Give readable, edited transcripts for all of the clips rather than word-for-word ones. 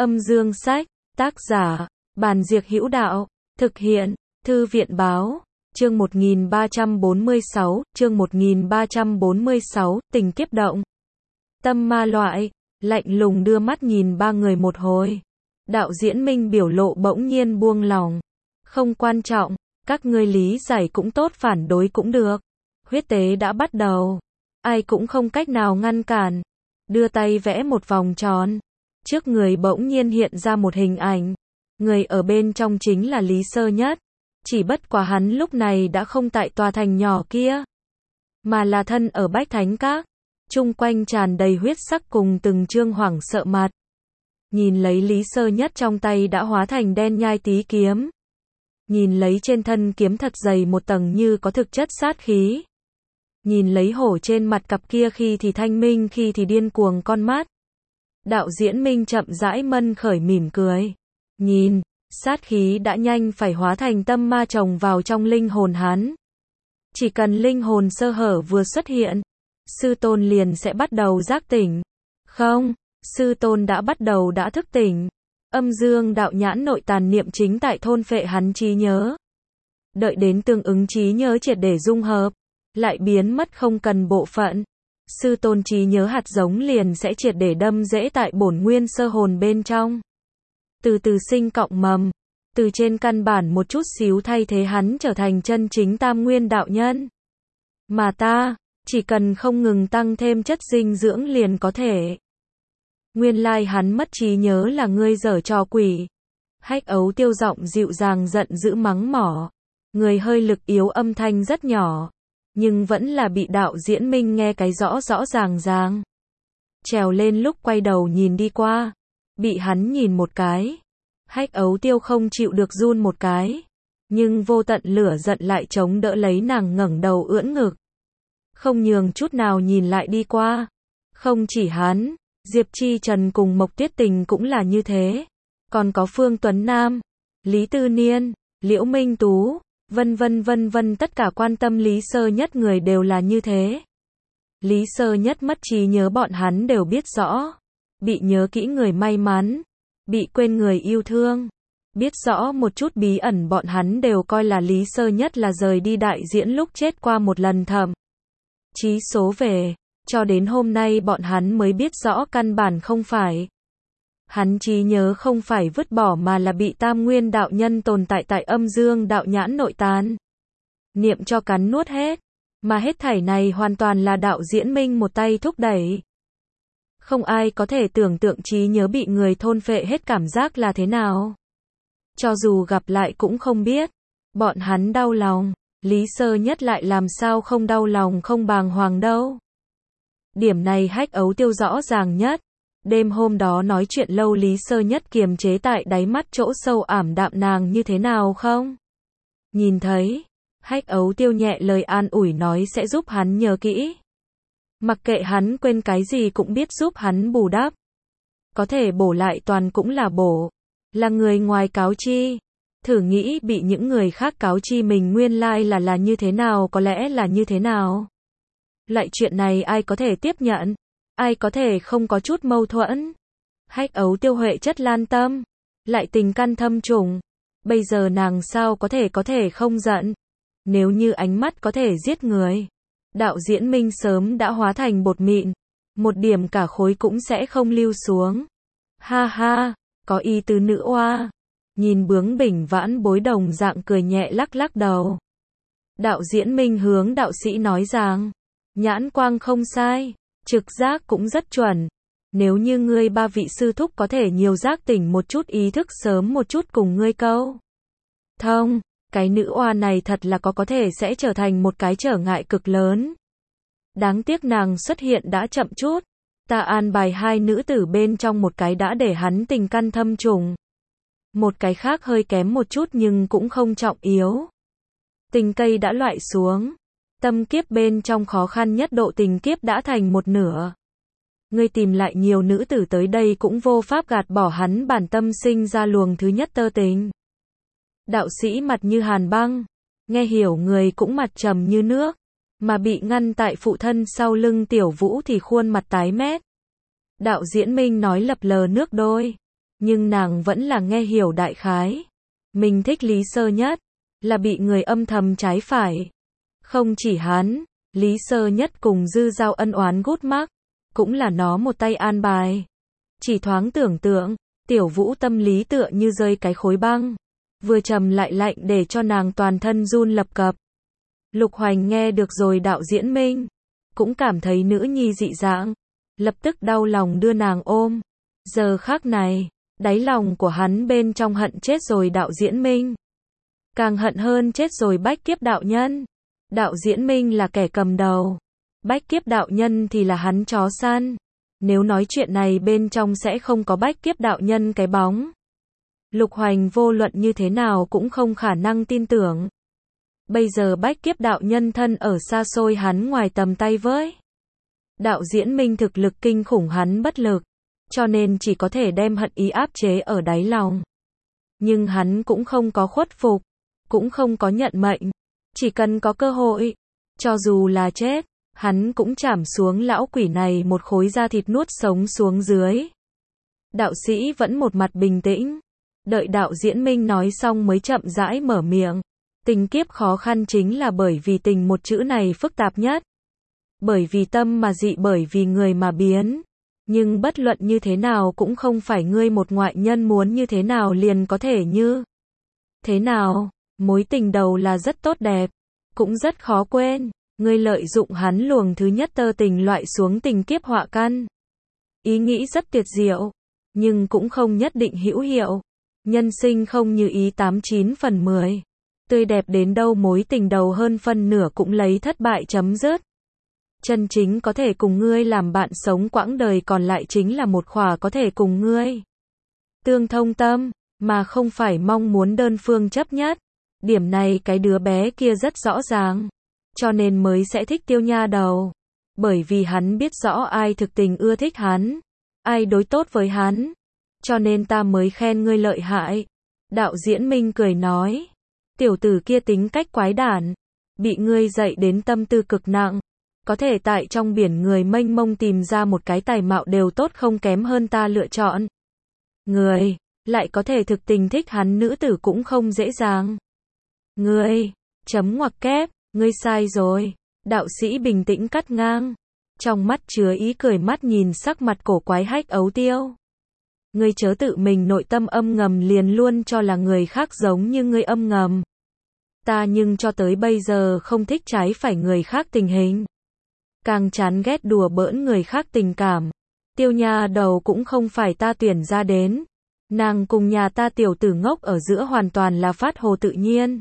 Âm dương sách, tác giả, Bàn Diệc Hữu Đạo, thực hiện, Thư viện báo, chương 1346, tình kiếp động. Tâm ma loại, lạnh lùng đưa mắt nhìn ba người một hồi. Đạo Diễn Minh biểu lộ bỗng nhiên buông lỏng. Không quan trọng, các ngươi lý giải cũng tốt phản đối cũng được. Huyết tế đã bắt đầu. Ai cũng không cách nào ngăn cản. Đưa tay vẽ một vòng tròn. Trước người bỗng nhiên hiện ra một hình ảnh. Người ở bên trong chính là Lý Sơ Nhất. Chỉ bất quá hắn lúc này đã không tại tòa thành nhỏ kia, mà là thân ở Bách Thánh Các. Chung quanh tràn đầy huyết sắc cùng từng trương hoảng sợ mặt. Nhìn lấy Lý Sơ Nhất trong tay đã hóa thành đen nhai tí kiếm. Nhìn lấy trên thân kiếm thật dày một tầng như có thực chất sát khí. Nhìn lấy hổ trên mặt cặp kia khi thì thanh minh khi thì điên cuồng con mắt. Đạo Diễn Minh chậm rãi mân khởi mỉm cười. Nhìn, sát khí đã nhanh phải hóa thành tâm ma trồng vào trong linh hồn hắn. Chỉ cần linh hồn sơ hở vừa xuất hiện, sư tôn liền sẽ bắt đầu giác tỉnh. Không, sư tôn đã bắt đầu đã thức tỉnh. Âm dương đạo nhãn nội tàn niệm chính tại thôn phệ hắn trí nhớ. Đợi đến tương ứng trí nhớ triệt để dung hợp, lại biến mất không cần bộ phận. Sư tôn trí nhớ hạt giống liền sẽ triệt để đâm rễ tại bổn nguyên sơ hồn bên trong. Từ từ sinh cọng mầm, từ trên căn bản một chút xíu thay thế hắn trở thành chân chính tam nguyên đạo nhân. Mà ta, chỉ cần không ngừng tăng thêm chất dinh dưỡng liền có thể. Nguyên lai hắn mất trí nhớ là ngươi giở trò quỷ. Hách Ấu Tiêu giọng dịu dàng giận dữ mắng mỏ. Người hơi lực yếu âm thanh rất nhỏ, nhưng vẫn là bị Đạo Diễn Minh nghe cái rõ rõ ràng ràng. Trèo lên lúc quay đầu nhìn đi qua, bị hắn nhìn một cái. Hách Ấu Tiêu không chịu được run một cái, nhưng vô tận lửa giận lại chống đỡ lấy nàng ngẩng đầu ưỡn ngực. Không nhường chút nào nhìn lại đi qua. Không chỉ hắn, Diệp Chi Trần cùng Mộc Tuyết Tình cũng là như thế. Còn có Phương Tuấn Nam, Lý Tư Niên, Liễu Minh Tú, vân vân tất cả quan tâm Lý Sơ Nhất người đều là như thế. Lý Sơ Nhất mất trí nhớ bọn hắn đều biết rõ. Bị nhớ kỹ người may mắn, bị quên người yêu thương. Biết rõ một chút bí ẩn bọn hắn đều coi là Lý Sơ Nhất là rời đi đại diễn lúc chết qua một lần thậm chí số về. Cho đến hôm nay bọn hắn mới biết rõ căn bản không phải. Hắn trí nhớ không phải vứt bỏ mà là bị tam nguyên đạo nhân tồn tại tại âm dương đạo nhãn nội tán niệm cho cắn nuốt hết. Mà hết thảy này hoàn toàn là Đạo Diễn Minh một tay thúc đẩy. Không ai có thể tưởng tượng trí nhớ bị người thôn phệ hết cảm giác là thế nào. Cho dù gặp lại cũng không biết. Bọn hắn đau lòng. Lý Sơ Nhất lại làm sao không đau lòng không bàng hoàng đâu. Điểm này Hách Ấu Tiêu rõ ràng nhất. Đêm hôm đó nói chuyện lâu Lý Sơ Nhất kiềm chế tại đáy mắt chỗ sâu ảm đạm nàng như thế nào không? Nhìn thấy, Hách Ấu Tiêu nhẹ lời an ủi nói sẽ giúp hắn nhớ kỹ. Mặc kệ hắn quên cái gì cũng biết giúp hắn bù đắp. Có thể bổ lại toàn cũng là bổ. Là người ngoài cáo chi. Thử nghĩ bị những người khác cáo chi mình nguyên lai là như thế nào, có lẽ là như thế nào. Loại chuyện này ai có thể tiếp nhận? Ai có thể không có chút mâu thuẫn? Hách Ấu Tiêu huệ chất lan tâm. Lại tình căn thâm trùng. Bây giờ nàng sao có thể không giận? Nếu như ánh mắt có thể giết người. Đạo Diễn Minh sớm đã hóa thành bột mịn. Một điểm cả khối cũng sẽ không lưu xuống. Ha ha, có ý tứ nữ oa. Nhìn bướng bỉnh vãn bối đồng dạng cười nhẹ lắc lắc đầu. Đạo Diễn Minh hướng đạo sĩ nói rằng. Nhãn quang không sai. Trực giác cũng rất chuẩn. Nếu như ngươi ba vị sư thúc có thể nhiều giác tỉnh một chút ý thức sớm một chút cùng ngươi câu thông. Cái nữ oa này thật là có thể sẽ trở thành một cái trở ngại cực lớn. Đáng tiếc nàng xuất hiện đã chậm chút. Ta an bài hai nữ tử bên trong một cái đã để hắn tình căn thâm trùng. Một cái khác hơi kém một chút nhưng cũng không trọng yếu. Tình cây đã loại xuống. Tâm kiếp bên trong khó khăn nhất độ tình kiếp đã thành một nửa. Ngươi tìm lại nhiều nữ tử tới đây cũng vô pháp gạt bỏ hắn bản tâm sinh ra luồng thứ nhất tơ tình. Đạo sĩ mặt như hàn băng, nghe hiểu người cũng mặt trầm như nước, mà bị ngăn tại phụ thân sau lưng Tiểu Vũ thì khuôn mặt tái mét. Đạo Diễn Minh nói lập lờ nước đôi, Nhưng nàng vẫn là nghe hiểu đại khái. Mình thích Lý Sơ Nhất, là bị người âm thầm trái phải. Không chỉ hắn, Lý Sơ Nhất cùng Dư Giao ân oán gút mắc, cũng là nó một tay an bài. Chỉ thoáng tưởng tượng, Tiểu Vũ tâm lý tựa như rơi cái khối băng, vừa trầm lại lạnh để cho nàng toàn thân run lập cập. Lục Hoành nghe được rồi đạo diễn minh, cũng cảm thấy nữ nhi dị dạng, lập tức đau lòng đưa nàng ôm. Giờ khắc này, đáy lòng của hắn bên trong hận chết rồi đạo diễn minh. Càng hận hơn chết rồi Bách Kiếp đạo nhân. Đạo diễn minh là kẻ cầm đầu, Bách Kiếp đạo nhân thì là hắn chó săn. Nếu nói chuyện này bên trong sẽ không có Bách Kiếp đạo nhân cái bóng, Lục Hoành vô luận như thế nào cũng không khả năng tin tưởng. Bây giờ Bách Kiếp đạo nhân thân ở xa xôi hắn ngoài tầm tay với. Đạo diễn minh thực lực kinh khủng hắn bất lực, cho nên chỉ có thể đem hận ý áp chế ở đáy lòng. Nhưng hắn cũng không có khuất phục, cũng không có nhận mệnh. Chỉ cần có cơ hội, cho dù là chết, hắn cũng chảm xuống lão quỷ này một khối da thịt nuốt sống xuống dưới. Đạo sĩ vẫn một mặt bình tĩnh, đợi đạo diễn minh nói xong mới chậm rãi mở miệng. Tình kiếp khó khăn chính là bởi vì tình một chữ này phức tạp nhất. Bởi vì tâm mà dị, bởi vì người mà biến. Nhưng bất luận như thế nào cũng không phải ngươi một ngoại nhân muốn như thế nào liền có thể như thế nào. Mối tình đầu là rất tốt đẹp, cũng rất khó quên. Ngươi lợi dụng hắn luồng thứ nhất tơ tình loại xuống tình kiếp họa căn. Ý nghĩ rất tuyệt diệu, nhưng cũng không nhất định hữu hiệu. Nhân sinh không như ý 89 phần 10. Tươi đẹp đến đâu mối tình đầu hơn phân nửa cũng lấy thất bại chấm dứt. Chân chính có thể cùng ngươi làm bạn sống quãng đời còn lại chính là một khỏa có thể cùng ngươi tương thông tâm, mà không phải mong muốn đơn phương chấp nhất. Điểm này cái đứa bé kia rất rõ ràng, cho nên mới sẽ thích Tiêu Nha Đầu. Bởi vì hắn biết rõ ai thực tình ưa thích hắn, ai đối tốt với hắn, cho nên ta mới khen ngươi lợi hại. Đạo diễn minh cười nói, tiểu tử kia tính cách quái đản, bị ngươi dạy đến tâm tư cực nặng, có thể tại trong biển người mênh mông tìm ra một cái tài mạo đều tốt không kém hơn ta lựa chọn. Người, lại có thể thực tình thích hắn nữ tử cũng không dễ dàng. Ngươi, chấm ngoặc kép, ngươi sai rồi. Đạo sĩ bình tĩnh cắt ngang, trong mắt chứa ý cười, mắt nhìn sắc mặt cổ quái Hách Ấu Tiêu. Ngươi chớ tự mình nội tâm âm ngầm liền luôn cho là người khác giống như ngươi âm ngầm. Ta nhưng cho tới bây giờ không thích trái phải người khác tình hình. Càng chán ghét đùa bỡn người khác tình cảm. Tiêu Nha Đầu cũng không phải ta tuyển ra đến. Nàng cùng nhà ta tiểu tử ngốc ở giữa hoàn toàn là phát hồ tự nhiên.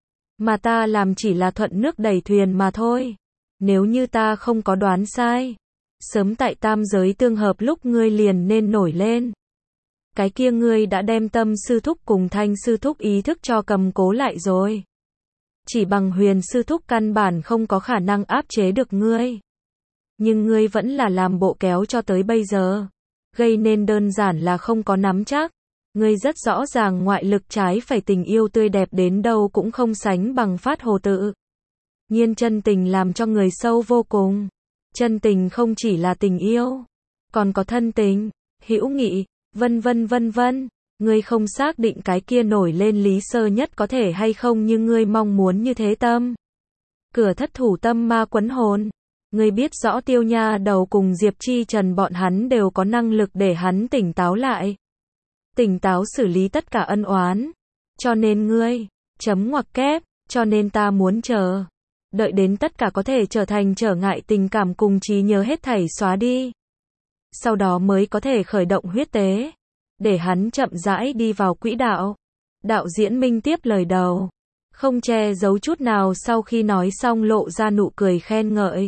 Mà ta làm chỉ là thuận nước đẩy thuyền mà thôi. Nếu như ta không có đoán sai, sớm tại tam giới tương hợp lúc ngươi liền nên nổi lên. Cái kia ngươi đã đem Tâm sư thúc cùng Thanh sư thúc ý thức cho cầm cố lại rồi. Chỉ bằng Huyền sư thúc căn bản không có khả năng áp chế được ngươi. Nhưng ngươi vẫn là làm bộ kéo cho tới bây giờ, gây nên đơn giản là không có nắm chắc. Ngươi rất rõ ràng ngoại lực trái phải tình yêu tươi đẹp đến đâu cũng không sánh bằng phát hồ tự nhiên chân tình làm cho người sâu vô cùng. Chân tình không chỉ là tình yêu, còn có thân tình, hữu nghị, vân vân vân vân. Ngươi không xác định cái kia nổi lên Lý Sơ Nhất có thể hay không như ngươi mong muốn như thế tâm. Cửa thất thủ tâm ma quấn hồn. Ngươi biết rõ Tiêu Nha Đầu cùng Diệp Chi Trần bọn hắn đều có năng lực để hắn tỉnh táo lại. Tỉnh táo xử lý tất cả ân oán. Cho nên ngươi, chấm ngoặc kép, cho nên ta muốn chờ. Đợi đến tất cả có thể trở thành trở ngại tình cảm cùng trí nhớ hết thảy xóa đi. Sau đó mới có thể khởi động huyết tế. Để hắn chậm rãi đi vào quỹ đạo. Đạo diễn minh tiếp lời đầu. Không che giấu chút nào sau khi nói xong lộ ra nụ cười khen ngợi.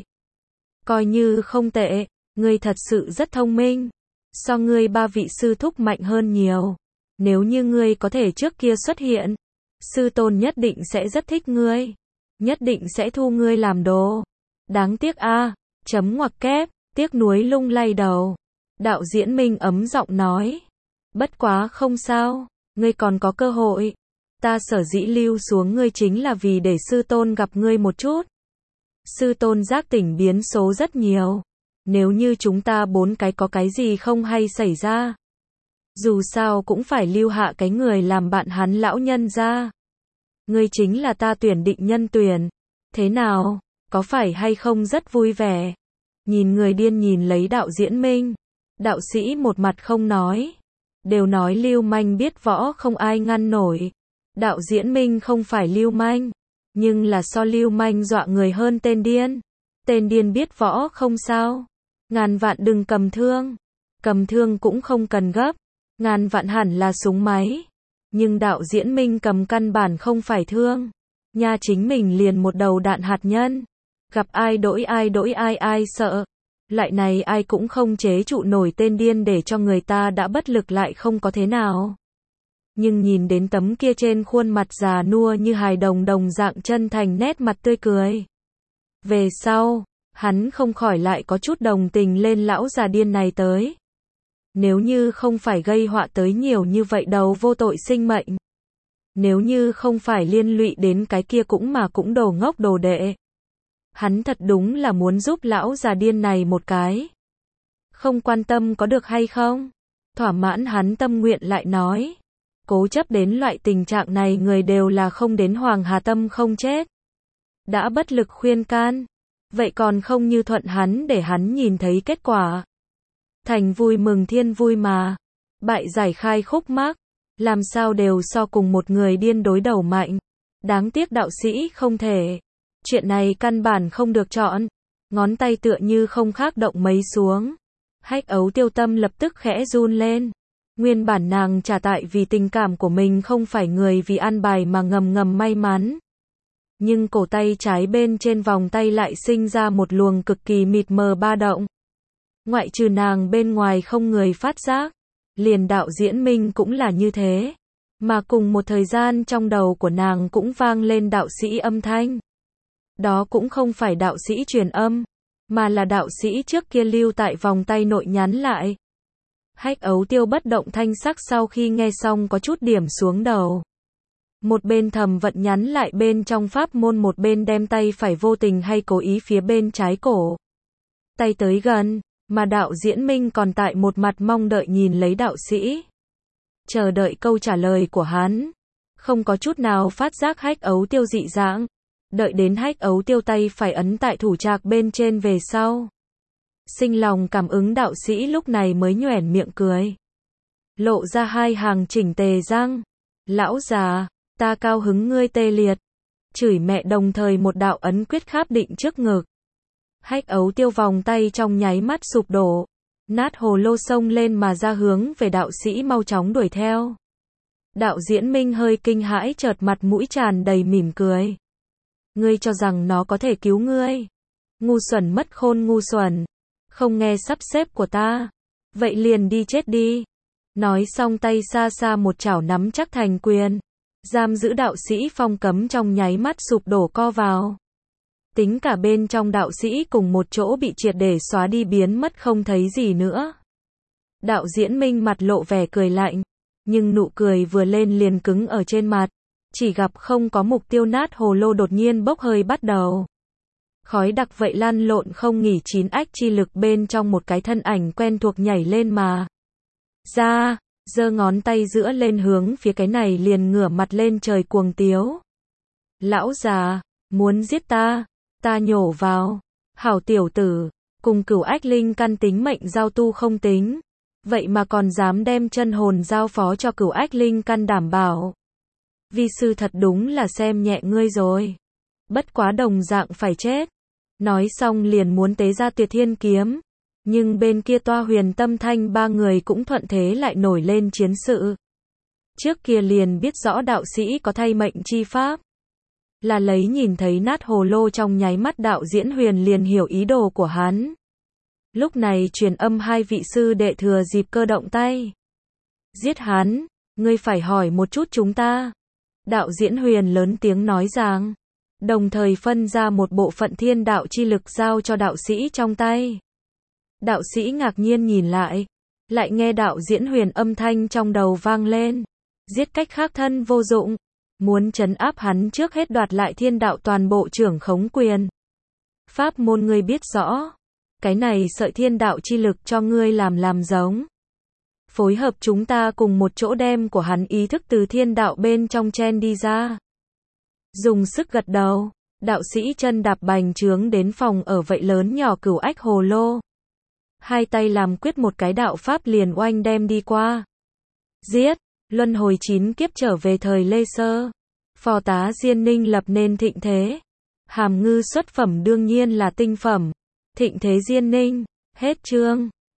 Coi như không tệ, ngươi thật sự rất thông minh. So ngươi ba vị sư thúc mạnh hơn nhiều. Nếu như ngươi có thể trước kia xuất hiện, sư tôn nhất định sẽ rất thích ngươi. Nhất định sẽ thu ngươi làm đồ. Đáng tiếc a, chấm ngoặc kép, tiếc nuối lung lay đầu. Đạo diễn minh ấm giọng nói. Bất quá không sao, ngươi còn có cơ hội. Ta sở dĩ lưu xuống ngươi chính là vì để sư tôn gặp ngươi một chút. Sư tôn giác tỉnh biến số rất nhiều. Nếu như chúng ta bốn cái có cái gì không hay xảy ra, Dù sao cũng phải lưu hạ cái người làm bạn hắn lão nhân ra. Ngươi chính là ta tuyển định nhân tuyển. Thế nào, có phải hay không rất vui vẻ? Nhìn người điên nhìn lấy Đạo Diễn Minh. Đạo sĩ một mặt không nói. Đều nói lưu manh biết võ không ai ngăn nổi. Đạo Diễn Minh không phải lưu manh, nhưng là so lưu manh dọa người hơn tên điên. Tên điên biết võ không sao. Ngàn vạn đừng cầm thương cũng không cần gấp. Ngàn vạn hẳn là súng máy. Nhưng Đạo Diễn Minh cầm căn bản không phải thương. Nha chính mình liền một đầu đạn hạt nhân. Gặp ai đỗi ai sợ. Lại này ai cũng không chế trụ nổi tên điên để cho người ta đã bất lực lại không có thế nào. Nhưng nhìn đến tấm kia trên khuôn mặt già nua như hài đồng đồng dạng chân thành nét mặt tươi cười. Về sau, hắn không khỏi lại có chút đồng tình lên lão già điên này tới. Nếu như không phải gây họa tới nhiều như vậy đầu vô tội sinh mệnh. Nếu như không phải liên lụy đến cái kia cũng đồ ngốc đồ đệ. Hắn thật đúng là muốn giúp lão già điên này một cái. Không quan tâm có được hay không? Thỏa mãn hắn tâm nguyện lại nói. Cố chấp đến loại tình trạng này người đều là không đến Hoàng Hà Tâm không chết. Đã bất lực khuyên can. Vậy còn không như thuận hắn để hắn nhìn thấy kết quả. Thành vui mừng thiên vui mà. Bại giải khai khúc mắc. Làm sao đều so cùng một người điên đối đầu mạnh. Đáng tiếc đạo sĩ không thể. Chuyện này căn bản không được chọn. Ngón tay tựa như không khác động mấy xuống. Hách Ấu Tiêu tâm lập tức khẽ run lên. Nguyên bản nàng trả tại vì tình cảm của mình không phải người vì ăn bài mà ngầm may mắn. Nhưng cổ tay trái bên trên vòng tay lại sinh ra một luồng cực kỳ mịt mờ ba động. Ngoại trừ nàng bên ngoài không người phát giác. Liền Đạo Diễn Minh cũng là như thế. Mà cùng một thời gian trong đầu của nàng cũng vang lên đạo sĩ âm thanh. Đó cũng không phải đạo sĩ truyền âm, mà là đạo sĩ trước kia lưu tại vòng tay nội nhắn lại. Hách Ấu Tiêu bất động thanh sắc sau khi nghe xong có chút điểm xuống đầu. Một bên thầm vận nhắn lại bên trong pháp môn, một bên đem tay phải vô tình hay cố ý phía bên trái cổ. Tay tới gần, mà Đạo Diễn Minh còn tại một mặt mong đợi nhìn lấy đạo sĩ. Chờ đợi câu trả lời của hắn. Không có chút nào phát giác Hách Ấu Tiêu dị dạng. Đợi đến Hách Ấu Tiêu tay phải ấn tại thủ trạc bên trên về sau. Sinh lòng cảm ứng đạo sĩ lúc này mới nhoẻn miệng cười. Lộ ra hai hàng chỉnh tề răng. Lão già, ta cao hứng ngươi tê liệt. Chửi mẹ đồng thời một đạo ấn quyết kháp định trước ngực. Hách Ấu Tiêu vòng tay trong nháy mắt sụp đổ. Nát hồ lô xông lên mà ra hướng về đạo sĩ mau chóng đuổi theo. Đạo Diễn Minh hơi kinh hãi chợt mặt mũi tràn đầy mỉm cười. Ngươi cho rằng nó có thể cứu ngươi? Ngu xuẩn mất khôn ngu xuẩn. Không nghe sắp xếp của ta. Vậy liền đi chết đi. Nói xong tay xa xa một chảo nắm chắc thành quyền. Giam giữ đạo sĩ phong cấm trong nháy mắt sụp đổ co vào. Tính cả bên trong đạo sĩ cùng một chỗ bị triệt để xóa đi biến mất không thấy gì nữa. Đạo Diễn Minh mặt lộ vẻ cười lạnh. Nhưng nụ cười vừa lên liền cứng ở trên mặt. Chỉ gặp không có mục tiêu nát hồ lô đột nhiên bốc hơi bắt đầu. Khói đặc vậy lăn lộn không nghỉ, 9 ách chi lực bên trong một cái thân ảnh quen thuộc nhảy lên mà ra, giơ ngón tay giữa lên hướng phía cái này liền ngửa mặt lên trời cuồng tiếu. Lão già, muốn giết ta, ta nhổ vào. Hảo tiểu tử, cùng Cửu Ách Linh căn tính mệnh giao tu không tính. Vậy mà còn dám đem chân hồn giao phó cho Cửu Ách Linh căn đảm bảo. Vi sư thật đúng là xem nhẹ ngươi rồi. Bất quá đồng dạng phải chết. Nói xong liền muốn tế ra Tuyệt Thiên kiếm. Nhưng bên kia Toa Huyền Tâm Thanh ba người cũng thuận thế lại nổi lên chiến sự. Trước kia liền biết rõ đạo sĩ có thay mệnh chi pháp. Là lấy nhìn thấy nát hồ lô trong nháy mắt Đạo Diễn Huyền liền hiểu ý đồ của hắn. Lúc này truyền âm hai vị sư đệ thừa dịp cơ động tay. Giết hắn, ngươi phải hỏi một chút chúng ta. Đạo Diễn Huyền lớn tiếng nói rằng. Đồng thời phân ra một bộ phận thiên đạo chi lực giao cho đạo sĩ trong tay. Đạo sĩ ngạc nhiên nhìn lại. Lại nghe Đạo Diễn Huyền âm thanh trong đầu vang lên. Giết cách khác thân vô dụng. Muốn trấn áp hắn trước hết đoạt lại thiên đạo toàn bộ trưởng khống quyền. Pháp môn ngươi biết rõ. Cái này sợi thiên đạo chi lực cho ngươi làm giống. phối hợp chúng ta cùng một chỗ đem của hắn ý thức từ thiên đạo bên trong chen đi ra. Dùng sức gật đầu, đạo sĩ chân đạp bành trướng đến phòng ở vậy lớn nhỏ Cửu Ách Hồ Lô. Hai tay làm quyết một cái đạo pháp liền oanh đem đi qua. Giết, luân hồi 9 kiếp trở về thời Lê Sơ. Phò tá Diên Ninh lập nên thịnh thế. Hàm Ngư xuất phẩm đương nhiên là tinh phẩm. Thịnh thế Diên Ninh, hết chương.